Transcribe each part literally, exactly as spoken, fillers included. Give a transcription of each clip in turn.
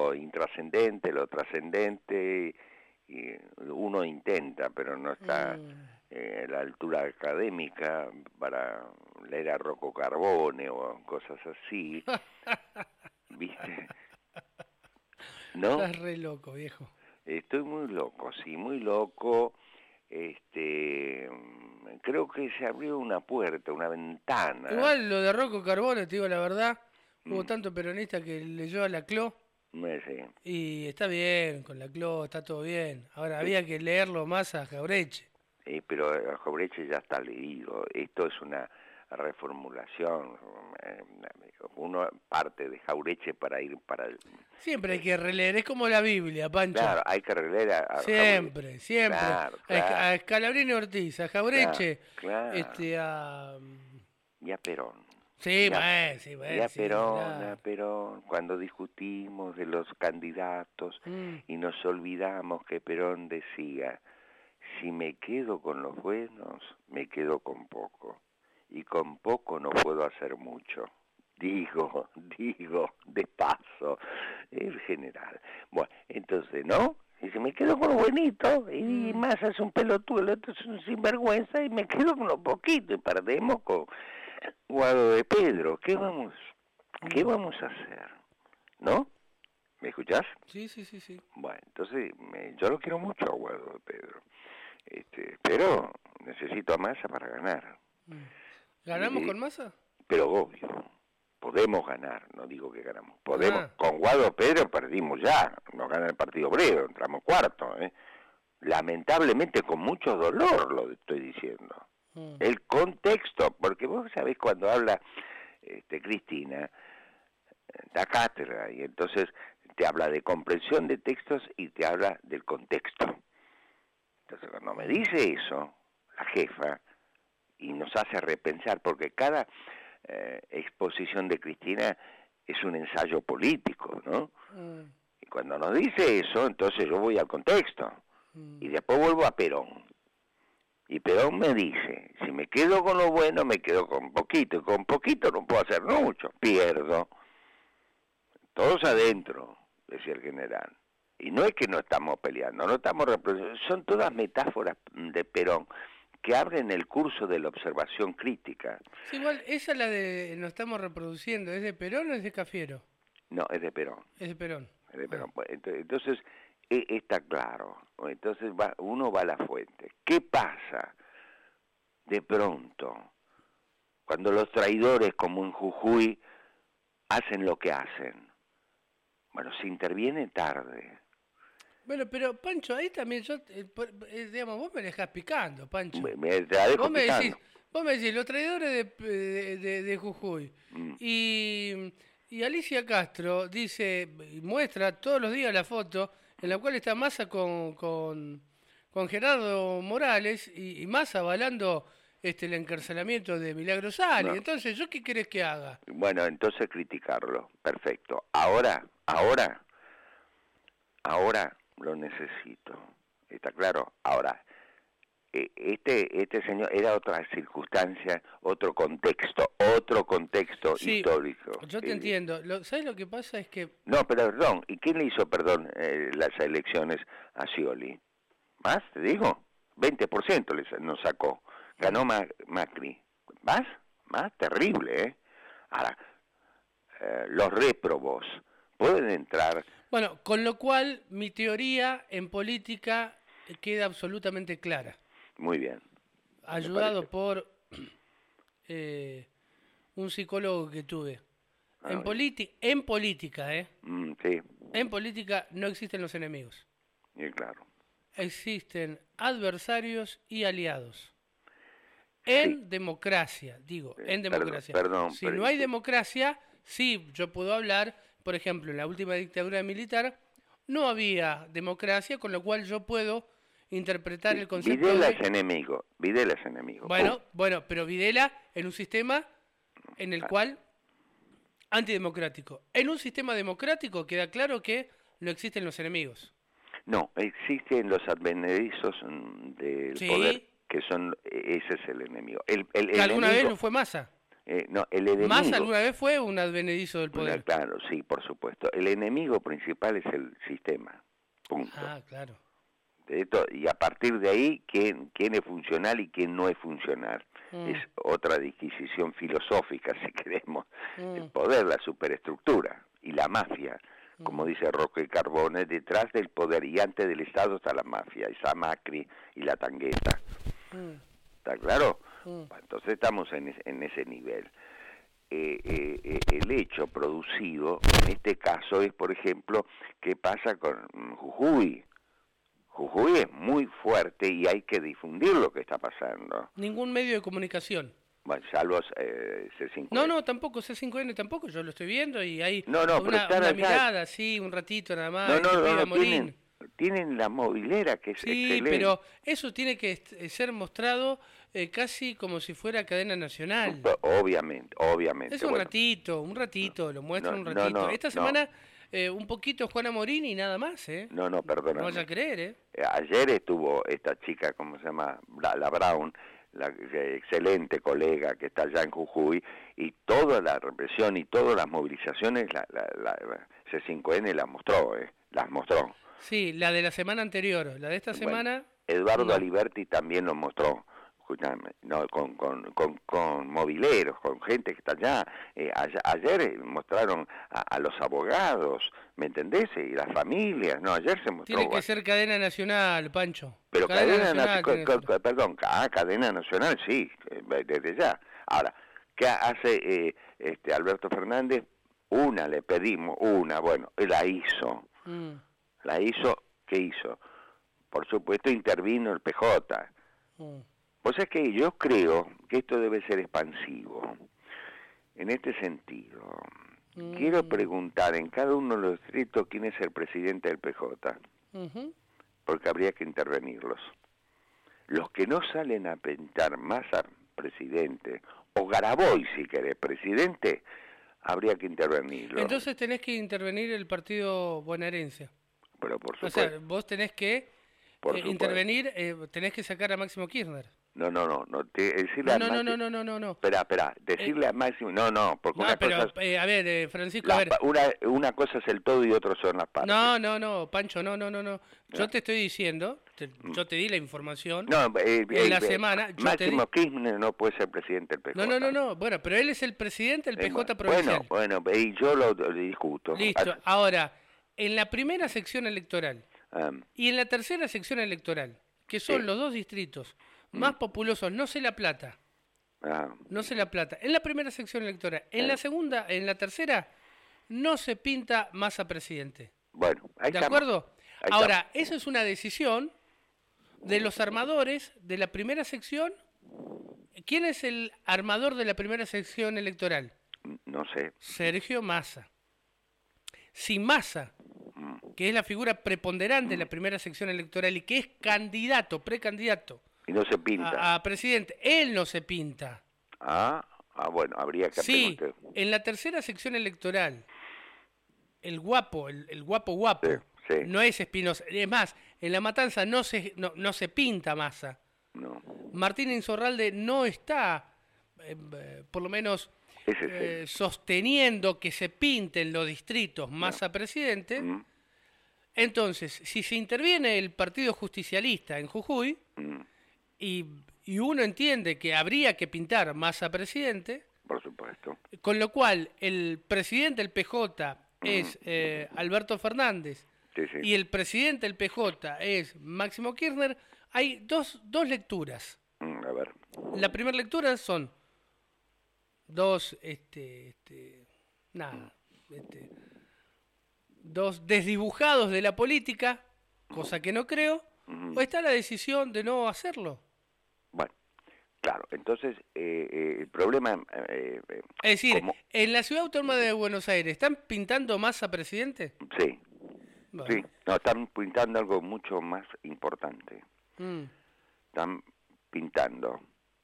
lo intrascendente, lo trascendente, y uno intenta, pero no está Mm. eh, a la altura académica para leer a Rocco Carbone o cosas así, ¿viste? ¿No? Estás re loco, viejo. Estoy muy loco, sí, muy loco. Este, creo que se abrió una puerta, una ventana. Igual lo de Rocco Carbone, te digo la verdad, hubo Mm, tanto peronista que leyó a la Cló no sé. y está bien, con la Cló está todo bien. Ahora había que leerlo más a Jaureche. Eh, pero el Jaureche ya está leído. Esto es una reformulación. eh, Uno parte de Jaureche para ir para el... Siempre hay eh, que releer, es como la Biblia, Pancho. claro, hay que releer a, a Jaureche. Siempre, siempre. Claro, A, Esc- claro, a Scalabrini Ortiz, a claro, Jaureche, claro. este, a... Y a Perón. Sí, Y a, bueno, sí, y bueno, a sí, Perón, a hablar. Perón, cuando discutimos de los candidatos Mm. y nos olvidamos que Perón decía, si me quedo con los buenos, me quedo con poco. Y con poco no puedo hacer mucho. Digo, digo, de paso, el general. Bueno, entonces, ¿no? Y si me quedo con lo buenito, y Mm. más es un pelotudo, el otro es un sinvergüenza, y me quedo con lo poquito, y perdemos con Guado de Pedro. ¿Qué vamos, qué Mm. vamos a hacer? ¿No? ¿Me escuchás? Sí, sí, sí, sí. Bueno, entonces, me, yo lo quiero mucho a Guado de Pedro. Este, pero necesito a Massa para ganar. Mm. Y ¿Ganamos le- con Massa? pero obvio, podemos ganar, no digo que ganamos. Podemos, Ah. con Guado Pedro perdimos ya, nos gana el Partido Obrero, entramos cuarto, ¿eh? Lamentablemente con mucho dolor lo estoy diciendo. Mm. El contexto, porque vos sabés cuando habla este, Cristina, da cátedra, y entonces te habla de comprensión de textos y te habla del contexto. Entonces cuando me dice eso, la jefa, y nos hace repensar, porque cada eh, exposición de Cristina es un ensayo político, ¿no? Mm. Y cuando nos dice eso, entonces yo voy al contexto, Mm. y después vuelvo a Perón. Y Perón me dice, si me quedo con lo bueno, me quedo con poquito, y con poquito no puedo hacer mucho, pierdo. Todos adentro, decía el general. Y no es que no estamos peleando, no estamos reproduciendo, son todas metáforas de Perón que abren el curso de la observación crítica. Sí, igual, esa es la de nos estamos reproduciendo. ¿Es de Perón o es de Cafiero? No, es de Perón. Es de Perón. Es de Ah. Perón. Entonces, e- está claro. Entonces va, uno va a la fuente. ¿Qué pasa de pronto cuando los traidores, como en Jujuy, hacen lo que hacen? Bueno, se interviene tarde. Bueno, pero Pancho, ahí también yo, eh, por- eh, digamos, vos me dejás picando, Pancho. Me, me- te la dejo Vos me decís, picando. vos me decís, los traidores de, de, de- de Jujuy. Mm. Y, y Alicia Castro dice, y muestra todos los días la foto en la cual está Massa con, con, con Gerardo Morales y, y Massa avalando este, el encarcelamiento de Milagro Sali. No. Entonces, ¿yo qué querés que haga? Bueno, entonces criticarlo. Perfecto. Ahora, ahora, ahora lo necesito. ¿Está claro? Ahora, eh, este este señor era otra circunstancia, otro contexto, otro contexto Sí, histórico. yo te Eh, entiendo. Lo, ¿Sabes lo que pasa? Es que... no, pero perdón, ¿y quién le hizo, perdón, eh, las elecciones a Scioli? ¿Más, te digo? veinte por ciento le sa- nos sacó. Ganó Ma- Macri. ¿Más? Más terrible, ¿eh? Ahora, eh, los réprobos pueden entrar. Bueno, con lo cual mi teoría en política queda absolutamente clara. Muy bien. Me Ayudado parece. por eh, un psicólogo que tuve. Ah, En, bien. politi- en política, ¿eh? Mm, sí, En política no existen los enemigos. y claro. Existen adversarios y aliados. Sí, En democracia, digo, eh, en perdón, democracia. perdón, Si pero no ¿y hay qué? democracia, sí, yo puedo hablar, por ejemplo, en la última dictadura militar no había democracia, con lo cual yo puedo interpretar Sí, el concepto Videla de... es enemigo, Videla es enemigo. Bueno, Pum. bueno, pero Videla en un sistema en el Ah, cual antidemocrático. En un sistema democrático queda claro que no existen los enemigos. no, existen los advenedizos mm, del poder Sí, que son, ese es el enemigo. El, el que alguna vez enemigo, lo fue Massa. Eh, no, el enemigo... Massa alguna vez fue un advenedizo del poder. Claro, sí, por supuesto. El enemigo principal es el sistema, punto. Ah, claro. Esto, y a partir de ahí, ¿quién, quién es funcional y quién no es funcional? Mm. Es otra disquisición filosófica, si queremos. Mm. El poder, la superestructura y la mafia, mm. como dice Roque Carbone, detrás del poder y antes del Estado está la mafia, esa Macri y la Tangueta. Mm. ¿Está claro? Mm. Entonces estamos en, es, en ese nivel. Eh, eh, eh, el hecho producido, en este caso, es, por ejemplo, ¿qué pasa con Jujuy? Jujuy es muy fuerte y hay que difundir lo que está pasando. Ningún medio de comunicación. Bueno, salvo eh, C cinco N. No, no, tampoco, C cinco N tampoco, yo lo estoy viendo y hay no, no, una, pero una mirada, sí, un ratito nada más. No, no, no, no tienen, tienen la movilera que es sí, excelente. Pero eso tiene que ser mostrado eh, casi como si fuera cadena nacional. Obviamente, obviamente. Es un bueno. ratito, un ratito, lo muestran no, un ratito. No, no, Esta semana... No. Eh, un poquito Juana Morini y nada más, ¿eh? No, no, perdona. No vaya a creer, ¿eh? Ayer estuvo esta chica, ¿cómo se llama? La, la Brown, la eh, excelente colega que está allá en Jujuy, y toda la represión y todas las movilizaciones, la, la, la C cinco N las mostró, ¿eh? Las mostró. Sí, la de la semana anterior, la de esta bueno, semana... Eduardo no. Aliberti también lo mostró. No, con, con, con, con mobileros, con gente que está allá. Eh, ayer, ayer mostraron a, a los abogados, ¿me entendés? Y las familias, no, ayer se mostró... Tiene que bueno. ser cadena nacional, Pancho. Pero cadena, cadena nacional, nacional co, co, perdón, ah, cadena nacional, sí, desde ya. Ahora, ¿qué hace eh, este Alberto Fernández? Una le pedimos, una, bueno, la hizo. Mm. La hizo, ¿qué hizo? Por supuesto intervino el P J. Mm. O sea que yo creo que esto debe ser expansivo. En este sentido, mm. quiero preguntar en cada uno de los distritos quién es el presidente del P J, uh-huh. porque habría que intervenirlos. Los que no salen a pintar más a presidente, o Garaboy si querés presidente, habría que intervenirlos. Entonces tenés que intervenir el partido bonaerense. Pero por supuesto. O sea, vos tenés que eh, intervenir, eh, tenés que sacar a Máximo Kirchner. No, no, no, no, te, decirle no, no, a no, no, no, no, no. Espera, espera, decirle eh, a Máximo, no, no, porque no, una pero, cosa es, eh, a ver, eh, Francisco, la, a ver. Una, una cosa es el todo y otro son las partes. No, no, no, Pancho, no, no, no, no. Yo no. te estoy diciendo, te, yo te di la información. No, eh, en eh, la eh, semana. Yo Máximo te di... Kirchner no puede ser presidente del P J. No, no, no, no, bueno, pero él es el presidente del P J eh, provincial. Bueno, bueno, y yo lo, lo discuto. Listo, ahora, en la primera sección electoral um, y en la tercera sección electoral, que son sí. los dos distritos más populosos, no sé La Plata, ah. no sé La Plata, en la primera sección electoral, en eh. la segunda, en la tercera, no se pinta Massa presidente. Bueno, ahí ¿de estamos. acuerdo? Ahí Ahora, estamos. eso es una decisión de los armadores de la primera sección. ¿Quién es el armador de la primera sección electoral? No sé. Sergio Massa. Si Massa, que es la figura preponderante de la primera sección electoral y que es candidato, precandidato, y no se pinta. A, a presidente, él no se pinta. Ah, ah bueno, habría que sí, en la tercera sección electoral, el guapo, el, el guapo guapo, sí, sí. no es Espinosa. Es más, en La Matanza no se, no, no se pinta Massa. No. Martín Insorralde no está, eh, eh, por lo menos, eh, sosteniendo que se pinten los distritos Massa no. presidente. Mm. Entonces, si se interviene el Partido Justicialista en Jujuy, mm. y, y uno entiende que habría que pintar Massa presidente, por supuesto, con lo cual el presidente del P J mm. es eh, Alberto Fernández, sí, sí. y el presidente del P J es Máximo Kirchner, hay dos, dos lecturas. Mm, a ver. La primera lectura son dos, este, este, nada, este, dos desdibujados de la política, cosa que no creo, uh-huh. o está la decisión de no hacerlo. Bueno, claro, entonces eh, eh, el problema... Eh, eh, es decir, como... en la Ciudad Autónoma de Buenos Aires, ¿están pintando Massa presidente? Sí, bueno. sí, no, están pintando algo mucho más importante. Mm. Están pintando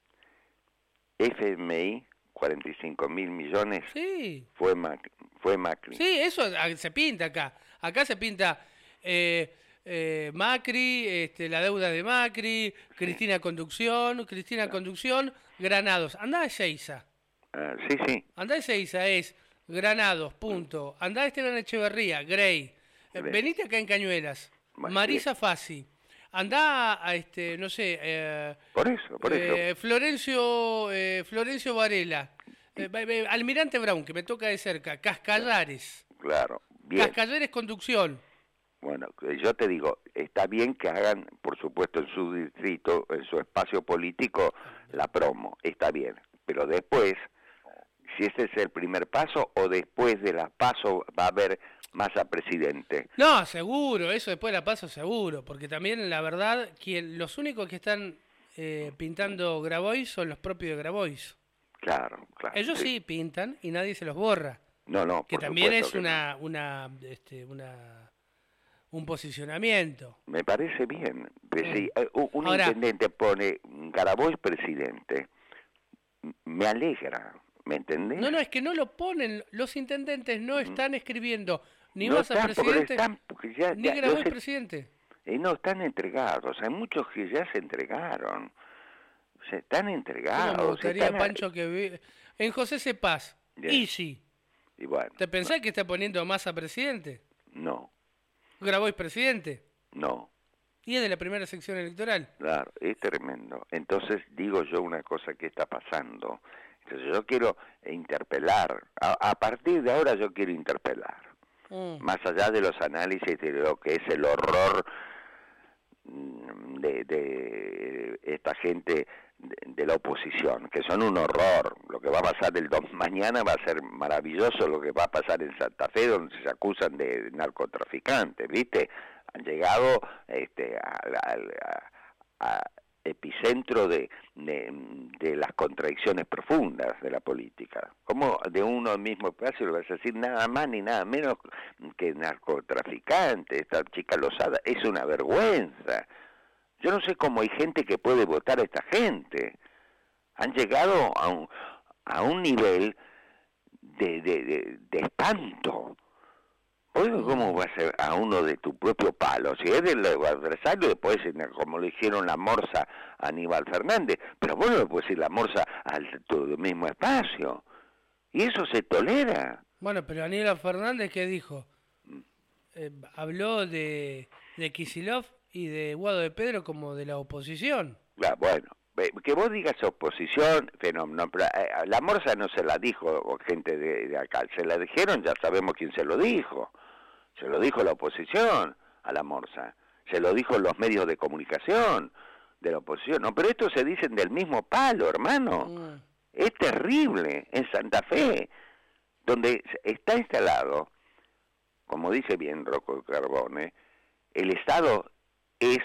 F M I, cuarenta y cinco mil millones, sí. fue Macri, fue Macri. Sí, eso se pinta acá. Acá se pinta eh, eh, Macri, este, la deuda de Macri, sí. Cristina Conducción, Cristina sí. Conducción, Granados. Andá a Ezeiza. Ah, sí, sí. Andá Ezeiza es Granados, punto. Andá Esteban Echeverría, Grey. Eh, Bien. venite acá en Cañuelas. Bueno, Marisa bien. Fassi. Andá a este, no sé, eh, Por eso, por eso. eh, Florencio, eh, Florencio Varela. Eh, va- va- Almirante Brown, que me toca de cerca. Cascallares. Claro, bien. Cascallares Conducción. Bueno, eh, yo te digo, está bien que hagan, por supuesto, en su distrito, en su espacio político, la promo, está bien. Pero después, si ese es el primer paso o después de la paso va a haber Massa presidente. No, seguro, eso después la paso seguro, porque también la verdad, quien, los únicos que están eh, pintando Grabois son los propios de Grabois. Claro, claro. Ellos sí pintan y nadie se los borra, No, no, que por también supuesto es que no. una, una, este, una, un posicionamiento. Me parece bien. Pues Mm. si eh, u- un Ahora- intendente pone Grabois presidente, m- me alegra, ¿me entendés? No, no, es que no lo ponen, los intendentes no están escribiendo ni No Massa están, porque presidente, están, porque ya, ni ya- Grabois los e- presidente. eh, no, están entregados. Hay muchos que ya se entregaron. Se están ¿Cómo me entregados. gustaría, están a- Pancho, que vi- en José Cepaz, Bien. Easy, Y bueno, ¿te pensás que está poniendo a Massa presidente? no, Grabois presidente. no. Y es de la primera sección electoral. Claro, es tremendo. Entonces digo yo una cosa que está pasando. Entonces yo quiero interpelar. A, a partir de ahora yo quiero interpelar. Mm. Más allá de los análisis de lo que es el horror mm, de, de esta gente de, de la oposición, que son un horror. Lo que va a pasar el dom- mañana va a ser maravilloso, lo que va a pasar en Santa Fe, donde se acusan de narcotraficantes, ¿viste? Han llegado este, al, al- a- a epicentro de, de, de las contradicciones profundas de la política. ¿Cómo de uno mismo espacio le vas a decir nada más ni nada menos que narcotraficante? Esta chica Lozada es una vergüenza. Yo no sé cómo hay gente que puede votar a esta gente. Han llegado a un, a un nivel de, de, de, de espanto. Oye, ¿cómo va a ser a uno de tu propio palo? Si es del adversario, después, como le hicieron la morsa a Aníbal Fernández, pero vos no le puedes decir la morsa al tu mismo espacio. Y eso se tolera. Bueno, pero Aníbal Fernández, ¿qué dijo? Eh, habló de, de Kicillof y de Guado de Pedro como de la oposición. Ah, bueno, ve- que vos digas oposición, fenómeno, pero eh, la morsa no se la dijo gente de, de acá, se la dijeron, ya sabemos quién se lo dijo. Se lo dijo la oposición a la morsa, se lo dijo los medios de comunicación de la oposición. No, pero estos se dicen del mismo palo, hermano. Mm. Es terrible en Santa Fe, donde está instalado, como dice bien Rocco Carbone, el Estado es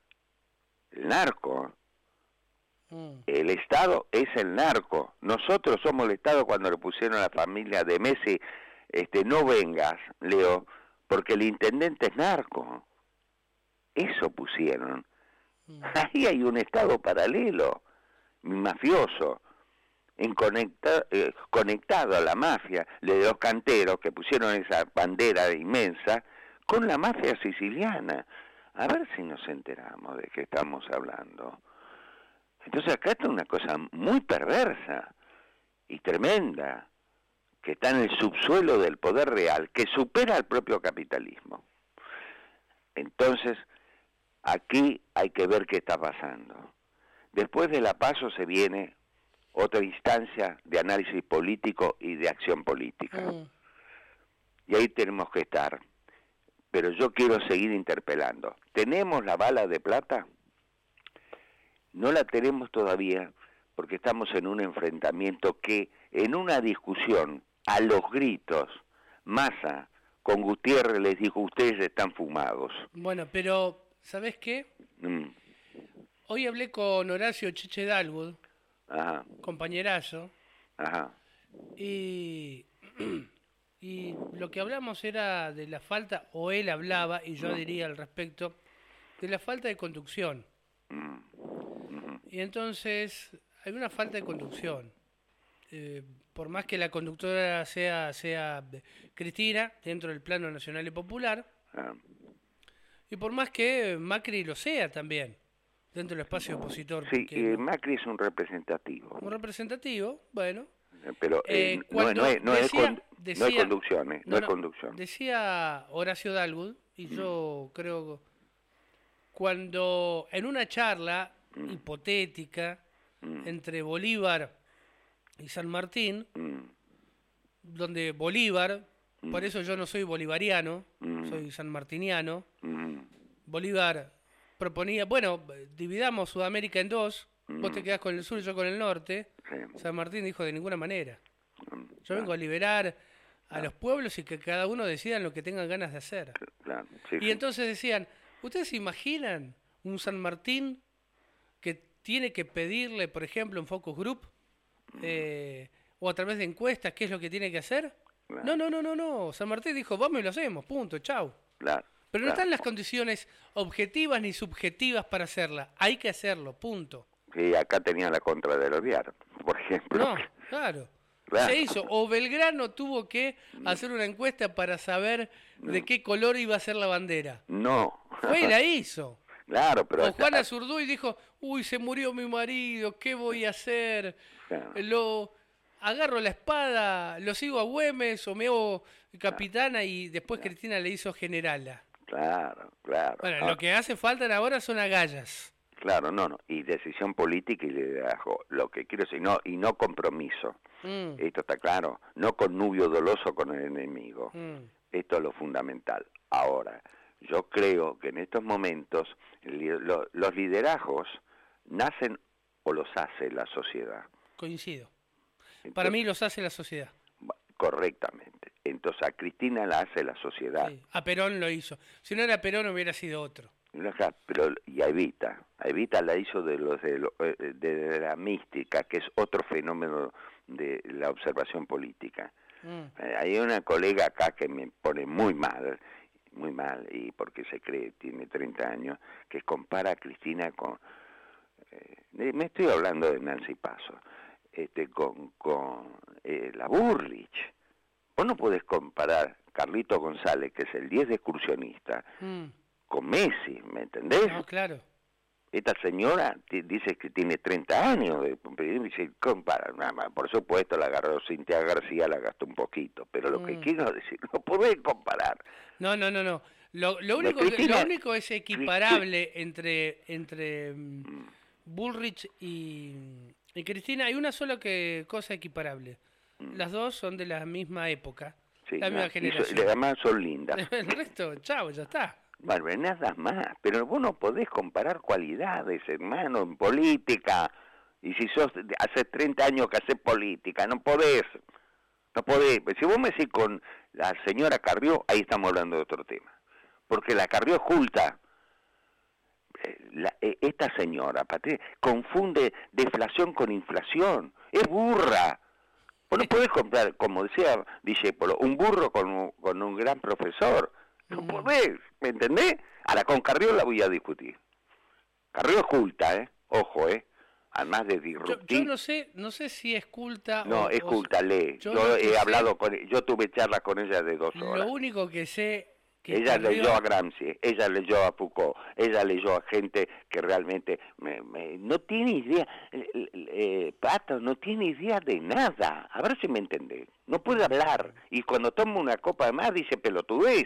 el narco. Mm. El Estado es el narco. Nosotros somos el Estado cuando le pusieron a la familia de Messi, este, no vengas, Leo, porque el intendente es narco. Eso pusieron. Mm. Ahí hay un Estado paralelo, mafioso, en conecta, eh, conectado a la mafia de los canteros que pusieron esa bandera inmensa con la mafia siciliana. A ver si nos enteramos de qué estamos hablando. Entonces acá está una cosa muy perversa y tremenda, que está en el subsuelo del poder real, que supera al propio capitalismo. Entonces, aquí hay que ver qué está pasando. Después de la PASO se viene otra instancia de análisis político y de acción política. Mm. Y ahí tenemos que estar. Pero yo quiero seguir interpelando. ¿Tenemos la bala de plata? No la tenemos todavía porque estamos en un enfrentamiento que, en una discusión, a los gritos, Massa con Gutiérrez les dijo, ustedes están fumados. Bueno, pero, ¿sabés qué? Mm. Hoy hablé con Horacio Cheche Dalwood, Ajá, compañerazo, ajá. y, y lo que hablamos era de la falta, o él hablaba, y yo diría al respecto, de la falta de conducción. Mm. Ujú. Y entonces hay una falta de conducción. Eh, por más que la conductora sea, sea Cristina, dentro del plano nacional y popular, Ah, y por más que Macri lo sea también, dentro del espacio opositor. sí, porque eh, no- Macri es un representativo. un representativo, bueno, Pero eh, Eh, no, cuando no, es, no, es decía- con- no es decía- conducción, eh, no, no, es no, conducción. Decía Horacio Dalwood, y yo creo, cuando en una charla Mm, hipotética mm, entre Bolívar y San Martín, mm, donde Bolívar, Mm. por eso yo no soy bolivariano, Mm. soy sanmartiniano, mm, Bolívar proponía, bueno, dividamos Sudamérica en dos, vos te Mm. quedás con el sur y yo con el norte. sí, San Martín dijo de ninguna manera. mm, Yo claro, vengo a liberar a los pueblos y que cada uno decidan lo que tengan ganas de hacer. claro, sí, Y sí. entonces decían, ¿ustedes se imaginan un San Martín que tiene que pedirle, por ejemplo, en focus group eh, o a través de encuestas qué es lo que tiene que hacer? Claro. No, no, no, no, no. San Martín dijo, vamos y lo hacemos, punto, chau. Claro, Pero no claro. están las condiciones objetivas ni subjetivas para hacerla. Hay que hacerlo, punto. Sí, acá tenía la contra del Alvear, por ejemplo. No, claro. Claro. Se hizo. O Belgrano tuvo que hacer una encuesta para saber de qué color iba a ser la bandera. No. Fue y la hizo. Claro, pero... O hasta- Juana Zurduy dijo, uy, se murió mi marido, ¿qué voy a hacer? Claro. Lo agarro la espada, lo sigo a Güemes o me hago capitana y después Cristina le hizo generala. Claro, claro. Bueno, Ah, lo que hace falta ahora son agallas. Claro, no, no. Y decisión política y liderazgo. Lo que quiero decir, no, y no compromiso. Mm, Esto está claro. No connubio doloso con el enemigo. mm. Esto es lo fundamental. Ahora, yo creo que en estos momentos li- lo- los liderazgos nacen o los hace la sociedad. Coincido. Entonces, Para mí los hace la sociedad. correctamente. Entonces a Cristina la hace la sociedad. Sí. A Perón lo hizo. Si no era Perón hubiera sido otro. Ajá, pero y a Evita, a Evita la hizo de los de, lo- eh, de la mística, que es otro fenómeno de la observación política. Mm. Eh, hay una colega acá que me pone muy mal, muy mal, y porque se cree, tiene treinta años, que compara a Cristina con, eh, de- me estoy hablando de Nancy Paso, este, con, con eh, la Burrich. Vos no podés comparar Carlito González, que es el diez de excursionista, Mm. con Messi, ¿me entendés? No, claro. Esta señora ti- dice que tiene treinta años, de, y dice, compara, nada más, por supuesto la agarró Cintia García, la gastó un poquito, pero lo que Mm. quiero decir, no podés comparar. No, no, no, no. Lo, lo, único, que- Cristina- lo único es equiparable entre, entre mm, Mm, Bullrich y, y Cristina. Hay una sola que, cosa equiparable. mm, Las dos son de la misma época, sí, la misma no, y so- generación. y además son lindas. El resto, chao, ya está. Bueno, nada más, pero vos no podés comparar cualidades, hermano, en política. Y si sos, hace treinta años que haces política, no podés, no podés. Si vos me decís con la señora Carrió, ahí estamos hablando de otro tema. Porque la Carrió es culta. Eh, la- eh, esta señora, Patri- confunde deflación con inflación. Es burra. Vos no podés comprar, como decía Discépolo, un burro con un, con un gran profesor. No Mm. podés, ¿me entendés? Ahora con Carrió la voy a discutir. Carrió es culta, ¿eh? Ojo, ¿eh? Además de Yo, disruptir. yo no sé, no sé si es culta No, o, es o- culta, lee. yo Yo, lo que he sé- hablado con yo tuve charlas con ella de dos horas. Lo único que sé que Ella Carrió- leyó a Gramsci, ella leyó a Foucault, ella leyó a gente que realmente me- me- no tiene idea, eh, eh, Pato, no tiene idea de nada. A ver si me entendés. No puede hablar. Y cuando toma una copa de más dice pelotudez.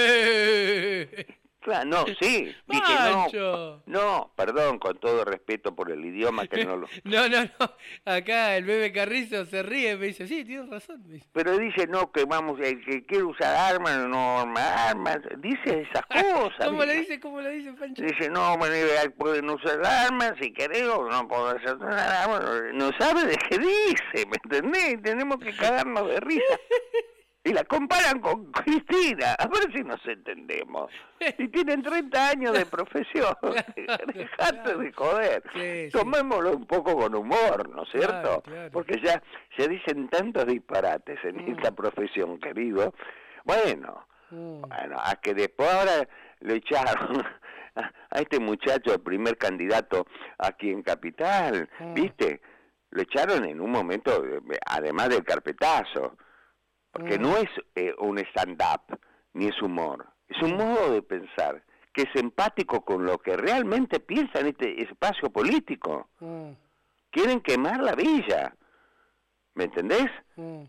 Claro, no, sí. Dije, Pancho. no, no, perdón, con todo respeto por el idioma que no lo... No, no, no. Acá el bebé Carrizo se ríe y me dice, sí, tienes razón. me dice. Pero dice, no, que vamos, el que quiere usar armas, no arma armas. Dice esas cosas. ¿Cómo le ¿viste? dice? ¿Cómo le dice, Pancho? Dice, no, bueno, pueden usar armas si querés, o no pueden usar armas. No sabe de qué dice, ¿me entendés? Tenemos que cagarnos de risa. Y la comparan con Cristina, a ver si nos entendemos. Y tienen treinta años de profesión. Dejate claro. de joder. Sí, sí. Tomémoslo un poco con humor, ¿no es cierto? Claro, claro. Porque ya se dicen tantos disparates en Mm. esta profesión, querido. Bueno, Mm. bueno, a que después ahora lo echaron a, a este muchacho, el primer candidato aquí en Capital, Mm. ¿viste? Lo echaron en un momento, eh, además del carpetazo, porque Mm. no es eh, un stand-up, ni es humor, es un modo de pensar que es empático con lo que realmente piensa en este espacio político. Mm. Quieren quemar la villa. ¿Me entendés? Mm.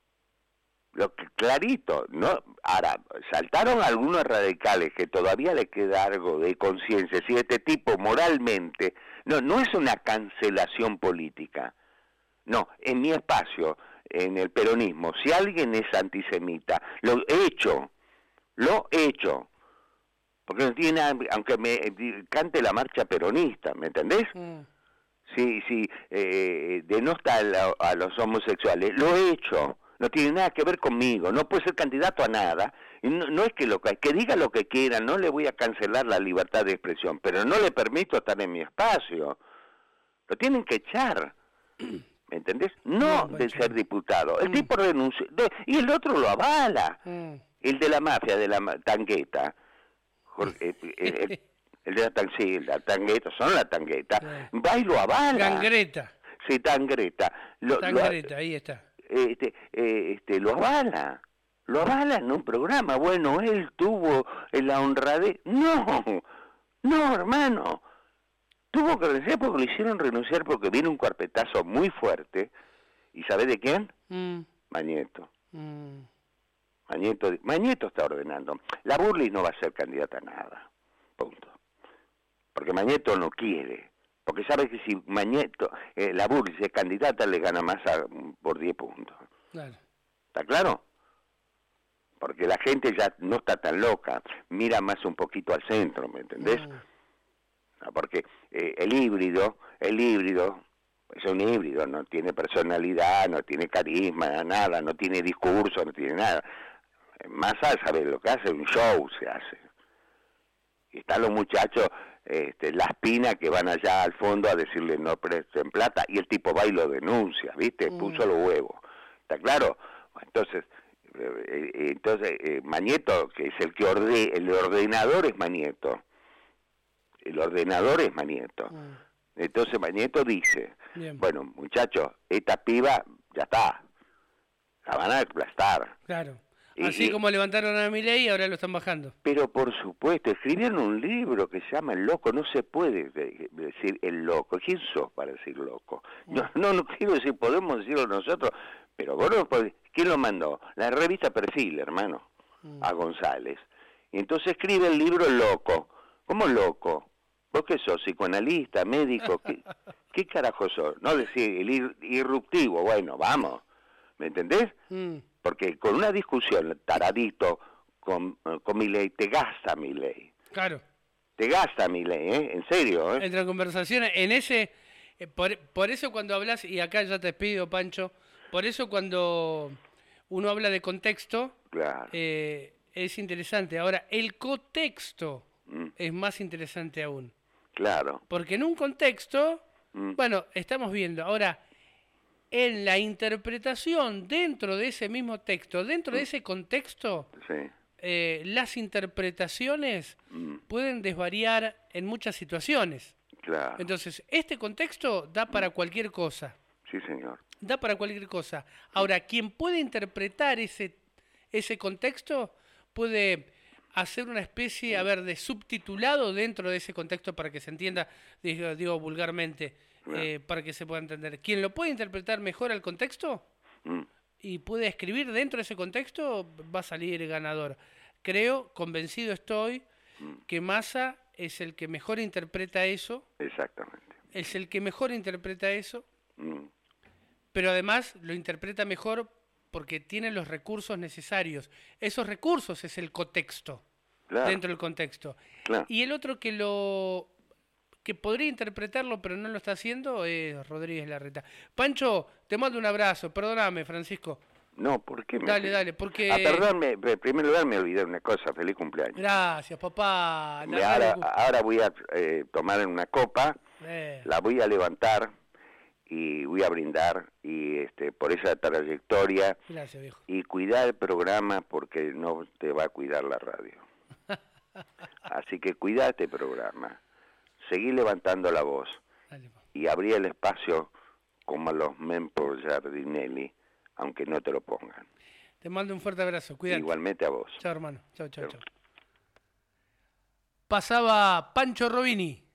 Lo que, clarito, ¿no? Ahora, saltaron algunos radicales que todavía le queda algo de conciencia. Si este tipo moralmente, no, no es una cancelación política. No, en mi espacio, en el peronismo, si alguien es antisemita, lo he hecho, lo he hecho. Porque no tiene nada, aunque me cante la marcha peronista, ¿me entendés? Mm. Si, si eh, denota a, la, a los homosexuales, lo he hecho. No tiene nada que ver conmigo, no puede ser candidato a nada. Y no, no es que lo que diga lo que quiera, no le voy a cancelar la libertad de expresión, pero no le permito estar en mi espacio. Lo tienen que echar, ¿me entendés? No, no de ser diputado. El mm. tipo renunció, de, y el otro lo avala. Mm. El de la mafia, de la tangueta, Jorge, el, el, el de la, tan, sí, la tangueta, son la tangueta, sí. Va y lo avala. Tangreta. Sí, tangreta. Lo, tangreta, lo, ahí está. Este, eh, este, lo avala, lo avala en un programa. Bueno, él tuvo la honradez. No, no, hermano. Tuvo que renunciar porque lo hicieron renunciar porque viene un carpetazo muy fuerte. ¿Y sabés de quién? Mm. Mañeto. Mm. Mañeto. Mañeto está ordenando. La Burlis no va a ser candidata a nada. Punto. Porque Mañeto no quiere. Porque sabe que si Mañeto, eh, la Burris es candidata, le gana más a, por diez puntos. Claro. ¿Está claro? Porque la gente ya no está tan loca, mira más un poquito al centro, ¿me entendés? Mm. No, porque eh, el híbrido, el híbrido, es un híbrido, no tiene personalidad, no tiene carisma, nada, no tiene discurso, no tiene nada. Massa, ¿sabes lo que hace? Un show se hace. Y están los muchachos... Este, las pinas que van allá al fondo a decirle no presten plata y el tipo va y lo denuncia, ¿viste? Mm. Puso los huevos, ¿está claro? Entonces, eh, entonces eh, Mañeto, que es el que orde, el ordenador es Mañeto, el ordenador es Mañeto. Mm. Entonces Mañeto dice, bien. Bueno, muchachos, esta piba ya está, la van a aplastar. Claro. Así y, como levantaron a Milei, ahora lo están bajando. Pero por supuesto, escribieron un libro que se llama El Loco, no se puede decir El Loco. ¿Quién sos para decir loco? No, no, no quiero decir, podemos decirlo nosotros, pero vos no podés. ¿Quién lo mandó? La revista Perfil, hermano, mm. a González. Y entonces escribe el libro El Loco. ¿Cómo loco? ¿Vos qué sos? ¿Psicoanalista? ¿Médico? ¿Qué, qué carajo sos? No decir el ir, irruptivo, bueno, vamos. ¿Me entendés? Mm. Porque con una discusión, taradito, con, con Milei, te gasta Milei. Claro. Te gasta Milei, ¿eh? En serio, ¿eh? Entre conversaciones, en ese... Eh, por, por eso cuando hablas, y acá ya te pido, Pancho, por eso cuando uno habla de contexto, claro. eh, es interesante. Ahora, el contexto mm. es más interesante aún. Claro. Porque en un contexto, mm. bueno, estamos viendo, ahora... En la interpretación dentro de ese mismo texto, dentro de ese contexto, sí. eh, las interpretaciones mm. pueden desvariar en muchas situaciones. Claro. Entonces, este contexto da para cualquier cosa. Sí, señor. Da para cualquier cosa. Ahora, quien puede interpretar ese, ese contexto puede hacer una especie, a ver, de subtitulado dentro de ese contexto para que se entienda, digo, digo vulgarmente, Eh, para que se pueda entender. Quien lo puede interpretar mejor al contexto mm. y puede escribir dentro de ese contexto, va a salir ganador. Creo, convencido estoy, mm. que Massa es el que mejor interpreta eso. Exactamente. Es el que mejor interpreta eso, mm. pero además lo interpreta mejor porque tiene los recursos necesarios. Esos recursos es el contexto, claro. Dentro del contexto. Claro. Y el otro que lo... que podría interpretarlo, pero no lo está haciendo, es Rodríguez Larreta. Pancho, te mando un abrazo. Perdóname, Francisco. No, ¿por qué? Me... Dale, dale, porque... Ah, perdónme, en primer lugar me olvidé una cosa. Feliz cumpleaños. Gracias, papá. Me, ahora, ahora voy a eh, tomar una copa, eh. la voy a levantar y voy a brindar y este por esa trayectoria. Gracias, viejo. Y cuidar el programa porque no te va a cuidar la radio. Así que cuida este programa. Seguí levantando la voz. Dale, y abrí el espacio como a los Mempo Giardinelli, aunque no te lo pongan. Te mando un fuerte abrazo, cuídate. Igualmente a vos. Chao, hermano. Chao, chao, chao. Pasaba Pancho Robini.